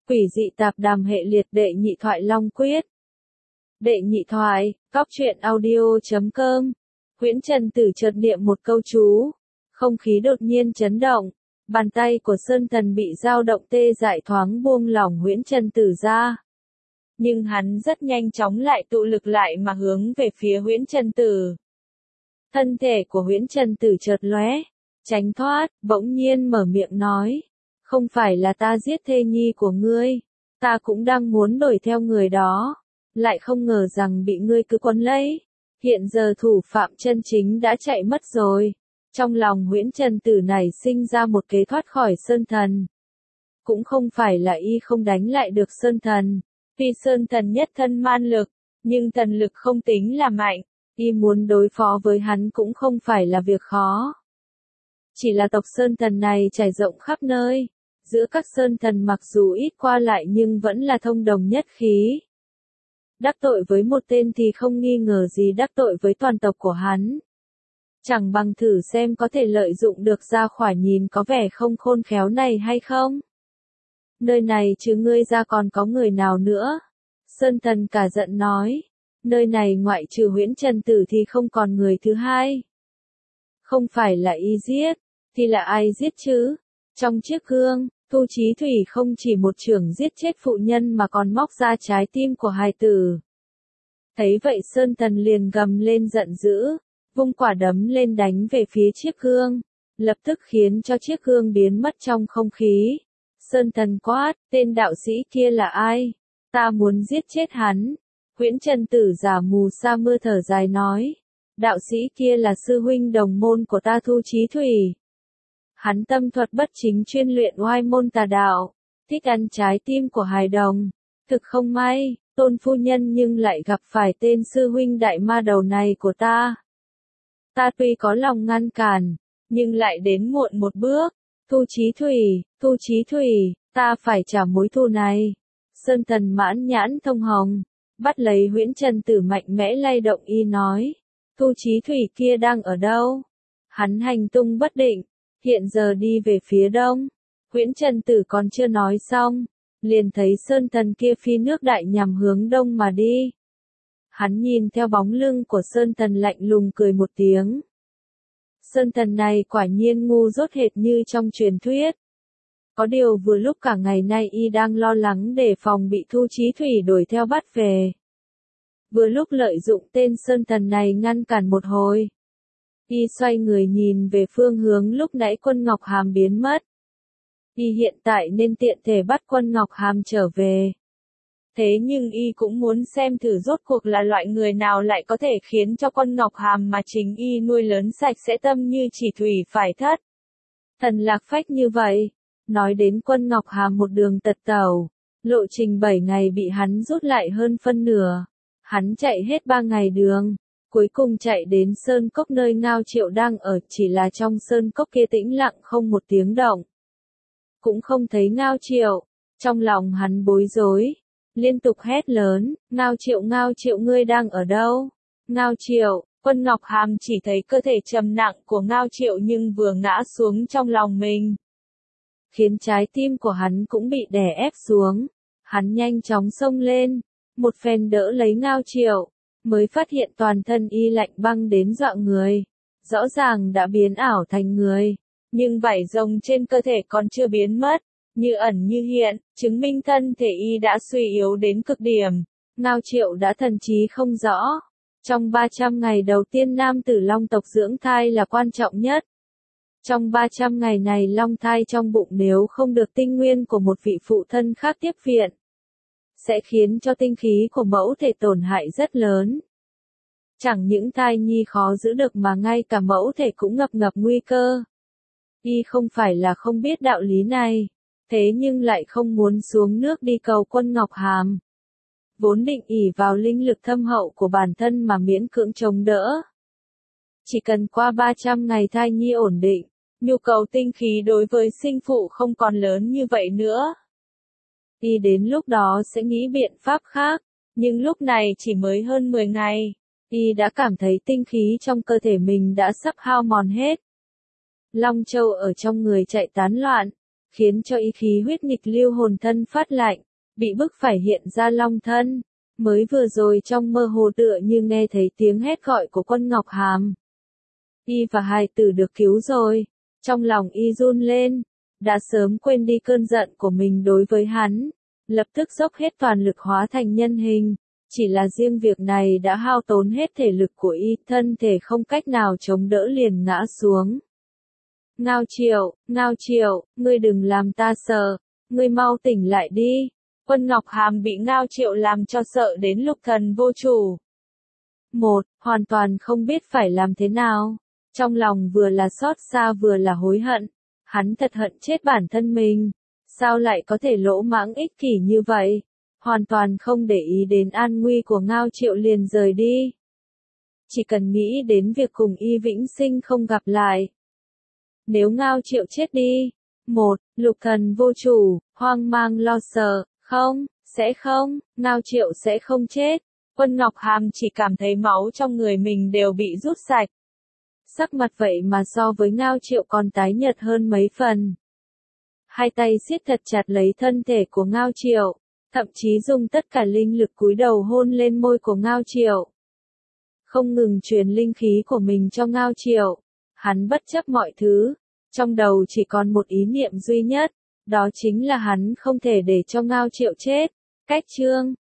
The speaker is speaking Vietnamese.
Quỷ dị tạp đàm hệ liệt đệ nhị thoại Long Quyết. Đệ nhị thoại, cóc truyện audio.com. Huyễn Trần Tử chợt niệm một câu chú. Không khí đột nhiên chấn động. Bàn tay của Sơn Thần bị dao động tê dại thoáng buông lỏng Huyễn Trần Tử ra. Nhưng hắn rất nhanh chóng lại tụ lực lại mà hướng về phía Huyễn Trần Tử. Thân thể của Huyễn Trần Tử chợt lóe, tránh thoát, bỗng nhiên mở miệng nói. Không phải là ta giết thê nhi của ngươi, ta cũng đang muốn đuổi theo người đó, lại không ngờ rằng bị ngươi cứ quấn lấy. Hiện giờ thủ phạm chân chính đã chạy mất rồi. Trong lòng Huyễn Trần Tử này sinh ra một kế thoát khỏi Sơn Thần. Cũng không phải là y không đánh lại được Sơn Thần, vì Sơn Thần nhất thân man lực, nhưng thần lực không tính là mạnh, y muốn đối phó với hắn cũng không phải là việc khó. Chỉ là tộc Sơn Thần này trải rộng khắp nơi, giữa các Sơn Thần mặc dù ít qua lại nhưng vẫn là thông đồng nhất khí. Đắc tội với một tên thì không nghi ngờ gì đắc tội với toàn tộc của hắn. Chẳng bằng thử xem có thể lợi dụng được ra khỏi nhìn có vẻ không khôn khéo này hay không. Nơi này chứ ngươi ra còn có người nào nữa? Sơn Thần cả giận nói. Nơi này ngoại trừ Huyễn Trần Tử thì không còn người thứ hai. Không phải là y giết, thì là ai giết chứ? Trong chiếc gương, Thu Chí Thủy không chỉ một chưởng giết chết phụ nhân mà còn móc ra trái tim của hài tử. Thấy vậy Sơn Thần liền gầm lên giận dữ, vung quả đấm lên đánh về phía chiếc gương, lập tức khiến cho chiếc gương biến mất trong không khí. Sơn Thần quát, tên đạo sĩ kia là ai? Ta muốn giết chết hắn. Huyễn Trần Tử giả mù sa mưa thở dài nói, đạo sĩ kia là sư huynh đồng môn của ta Thu Chí Thủy. Hắn tâm thuật bất chính chuyên luyện oai môn tà đạo, thích ăn trái tim của hài đồng. Thực không may, Tôn phu nhân nhưng lại gặp phải tên sư huynh đại ma đầu này của ta. Ta tuy có lòng ngăn cản, nhưng lại đến muộn một bước. Thu Chí Thủy, ta phải trả mối thù này. Sơn Thần mãn nhãn thông hồng, bắt lấy Huyễn Trần Tử mạnh mẽ lay động y nói. Thu Chí Thủy kia đang ở đâu? Hắn hành tung bất định, hiện giờ đi về phía đông. Huyễn Trần Tử còn chưa nói xong, liền thấy Sơn Thần kia phi nước đại nhằm hướng đông mà đi. Hắn nhìn theo bóng lưng của Sơn Thần lạnh lùng cười một tiếng. Sơn Thần này quả nhiên ngu dốt hệt như trong truyền thuyết. Có điều vừa lúc cả ngày nay y đang lo lắng để phòng bị Thu Chí Thủy đuổi theo bắt về. Vừa lúc lợi dụng tên Sơn Thần này ngăn cản một hồi. Y xoay người nhìn về phương hướng lúc nãy Quân Ngọc Hàm biến mất. Y hiện tại nên tiện thể bắt Quân Ngọc Hàm trở về. Thế nhưng y cũng muốn xem thử rốt cuộc là loại người nào lại có thể khiến cho Quân Ngọc Hàm mà chính y nuôi lớn sạch sẽ tâm như chỉ thủy phải thất. Thần lạc phách như vậy. Nói đến Quân Ngọc Hàm một đường tật tẩu, lộ trình 7 ngày bị hắn rút lại hơn phân nửa. Hắn chạy hết 3 ngày đường, cuối cùng chạy đến Sơn Cốc nơi Ngao Triệu đang ở, chỉ là trong Sơn Cốc kia tĩnh lặng không một tiếng động. Cũng không thấy Ngao Triệu, trong lòng hắn bối rối, liên tục hét lớn, Ngao Triệu ngươi đang ở đâu? Ngao Triệu, Quân Ngọc Hàm chỉ thấy cơ thể trầm nặng của Ngao Triệu nhưng vừa ngã xuống trong lòng mình. Khiến trái tim của hắn cũng bị đè ép xuống. Hắn nhanh chóng xông lên, một phen đỡ lấy Ngao Triệu, mới phát hiện toàn thân y lạnh băng đến dọa người. Rõ ràng đã biến ảo thành người, nhưng vảy rồng trên cơ thể còn chưa biến mất, như ẩn như hiện, chứng minh thân thể y đã suy yếu đến cực điểm. Ngao Triệu đã thần trí không rõ. Trong 300 ngày đầu tiên nam tử long tộc dưỡng thai là quan trọng nhất. Trong 300 ngày này long thai trong bụng nếu không được tinh nguyên của một vị phụ thân khác tiếp viện, sẽ khiến cho tinh khí của mẫu thể tổn hại rất lớn. Chẳng những thai nhi khó giữ được mà ngay cả mẫu thể cũng ngập nguy cơ. Y không phải là không biết đạo lý này, thế nhưng lại không muốn xuống nước đi cầu Quân Ngọc Hàm. Vốn định ỷ vào linh lực thâm hậu của bản thân mà miễn cưỡng chống đỡ. Chỉ cần qua 300 ngày thai nhi ổn định, nhu cầu tinh khí đối với sinh phụ không còn lớn như vậy nữa. Y đến lúc đó sẽ nghĩ biện pháp khác, nhưng lúc này chỉ mới hơn 10 ngày, Y đã cảm thấy tinh khí trong cơ thể mình đã sắp hao mòn hết. Long Châu ở trong người chạy tán loạn, khiến cho ý khí huyết nghịch lưu hồn thân phát lạnh, bị bức phải hiện ra long thân. Mới vừa rồi trong mơ hồ tựa như nghe thấy tiếng hét gọi của Quân Ngọc Hàm. Y và hài tử được cứu rồi. Trong lòng y run lên, đã sớm quên đi cơn giận của mình đối với hắn, lập tức dốc hết toàn lực hóa thành nhân hình. Chỉ là riêng việc này đã hao tốn hết thể lực của y, thân thể không cách nào chống đỡ liền ngã xuống. Ngao Triệu, ngươi đừng làm ta sợ, ngươi mau tỉnh lại đi. Quân Ngọc Hàm bị Ngao Triệu làm cho sợ đến lục thần vô chủ. Hoàn toàn không biết phải làm thế nào. Trong lòng vừa là xót xa vừa là hối hận. Hắn thật hận chết bản thân mình. Sao lại có thể lỗ mãng ích kỷ như vậy? Hoàn toàn không để ý đến an nguy của Ngao Triệu liền rời đi. Chỉ cần nghĩ đến việc cùng y vĩnh sinh không gặp lại. Nếu Ngao Triệu chết đi. Lục thần vô chủ, hoang mang lo sợ. Không, Ngao Triệu sẽ không chết. Quân Ngọc Hàm chỉ cảm thấy máu trong người mình đều bị rút sạch. Sắc mặt vậy mà so với Ngao Triệu còn tái nhợt hơn mấy phần. Hai tay siết thật chặt lấy thân thể của Ngao Triệu, thậm chí dùng tất cả linh lực cúi đầu hôn lên môi của Ngao Triệu. Không ngừng truyền linh khí của mình cho Ngao Triệu. Hắn bất chấp mọi thứ, trong đầu chỉ còn một ý niệm duy nhất, đó chính là hắn không thể để cho Ngao Triệu chết. Cách chương